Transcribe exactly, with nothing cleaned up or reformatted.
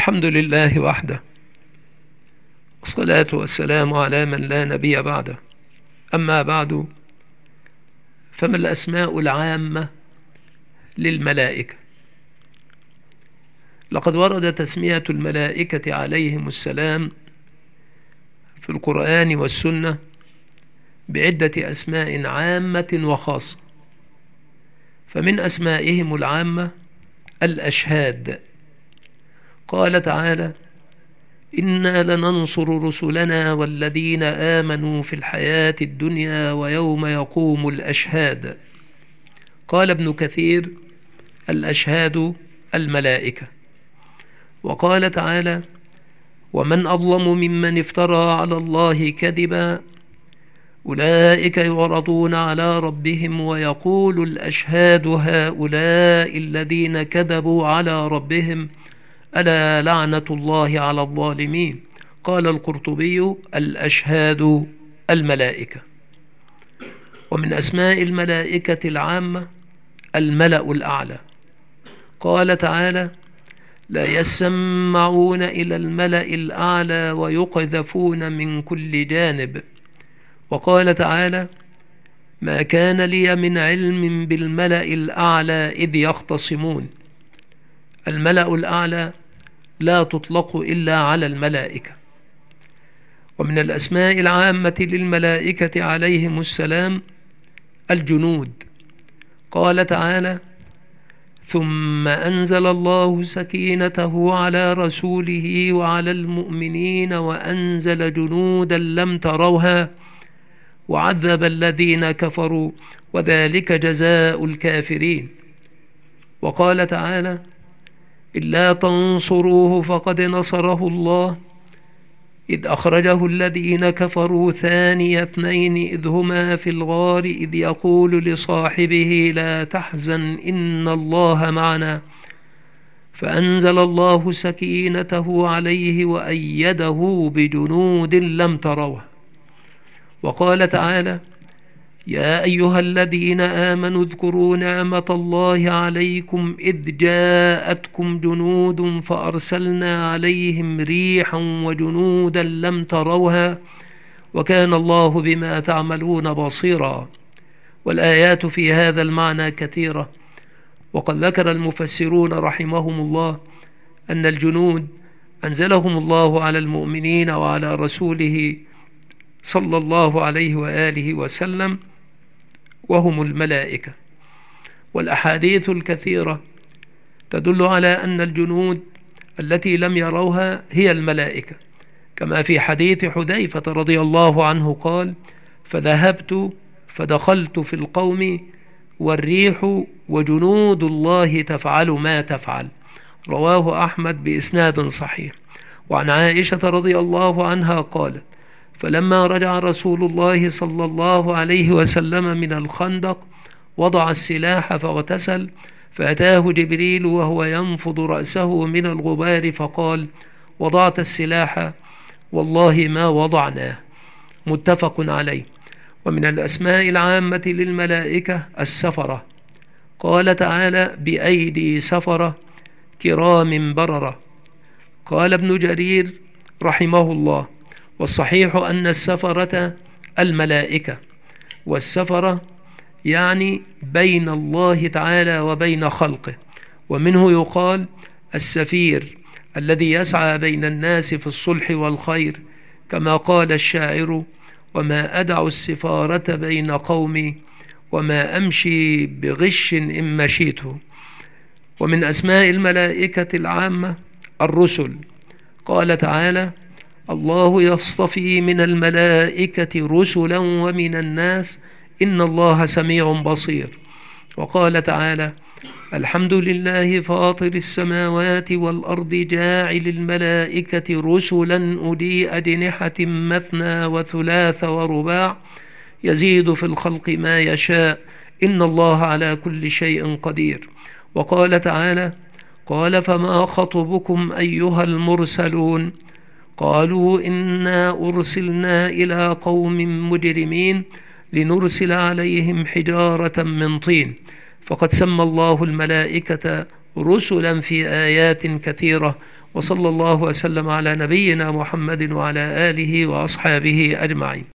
الحمد لله وحده، والصلاة والسلام على من لا نبي بعده. أما بعد، فما الأسماء العامة للملائكة؟ لقد ورد تسمية الملائكة عليهم السلام في القرآن والسنة بعدة أسماء عامة وخاصة. فمن أسمائهم العامة الأشهاد. قال تعالى: إنا لننصر رسلنا والذين آمنوا في الحياة الدنيا ويوم يقوم الأشهاد. قال ابن كثير: الأشهاد الملائكة. وقال تعالى: ومن أظلم ممن افترى على الله كذبا أولئك يعرضون على ربهم ويقول الأشهاد هؤلاء الذين كذبوا على ربهم ألا لعنة الله على الظالمين. قال القرطبي: الأشهاد الملائكة. ومن أسماء الملائكة العامة الملأ الأعلى. قال تعالى: لا يسمعون إلى الملأ الأعلى ويقذفون من كل جانب. وقال تعالى: ما كان لي من علم بالملأ الأعلى إذ يختصمون. الملأ الأعلى لا تطلق إلا على الملائكة. ومن الأسماء العامة للملائكة عليهم السلام الجنود. قال تعالى: ثم أنزل الله سكينته على رسوله وعلى المؤمنين وأنزل جنودا لم تروها وعذب الذين كفروا وذلك جزاء الكافرين. وقال تعالى: إلا تنصروه فقد نصره الله إذ أخرجه الذين كفروا ثاني اثنين إذ هما في الغار إذ يقول لصاحبه لا تحزن إن الله معنا فأنزل الله سكينته عليه وأيده بجنود لم تروها. وقال تعالى: يا أيها الذين آمنوا اذكروا نعمة الله عليكم إذ جاءتكم جنود فأرسلنا عليهم ريحا وجنودا لم تروها وكان الله بما تعملون بصيرا. والآيات في هذا المعنى كثيرة. وقد ذكر المفسرون رحمهم الله أن الجنود أنزلهم الله على المؤمنين وعلى رسوله صلى الله عليه وآله وسلم وهم الملائكة. والأحاديث الكثيرة تدل على أن الجنود التي لم يروها هي الملائكة، كما في حديث حذيفة رضي الله عنه قال: فذهبت فدخلت في القوم والريح وجنود الله تفعل ما تفعل. رواه أحمد بإسناد صحيح. وعن عائشة رضي الله عنها قالت: فلما رجع رسول الله صلى الله عليه وسلم من الخندق وضع السلاح فاغتسل فأتاه جبريل وهو ينفض رأسه من الغبار فقال: وضعت السلاح؟ والله ما وضعناه. متفق عليه. ومن الأسماء العامة للملائكة السفرة. قال تعالى: بأيدي سفرة كرام بررة. قال ابن جرير رحمه الله: والصحيح أن السفرة الملائكة، والسفرة يعني بين الله تعالى وبين خلقه. ومنه يقال السفير الذي يسعى بين الناس في الصلح والخير، كما قال الشاعر: وما أدع السفارة بين قومي وما أمشي بغش إن مشيته. ومن أسماء الملائكة العامة الرسل. قال تعالى: الله يصطفي من الملائكة رسلا ومن الناس إن الله سميع بصير. وقال تعالى: الحمد لله فاطر السماوات والأرض جاعل الملائكة رسلا أولي أجنحة مثنى وثلاث ورباع يزيد في الخلق ما يشاء إن الله على كل شيء قدير. وقال تعالى: قال فما خطبكم أيها المرسلون قالوا إنا أرسلنا إلى قوم مجرمين لنرسل عليهم حجارة من طين. فقد سمى الله الملائكة رسلا في آيات كثيرة وصلى الله وسلم على نبينا محمد وعلى آله وأصحابه أجمعين.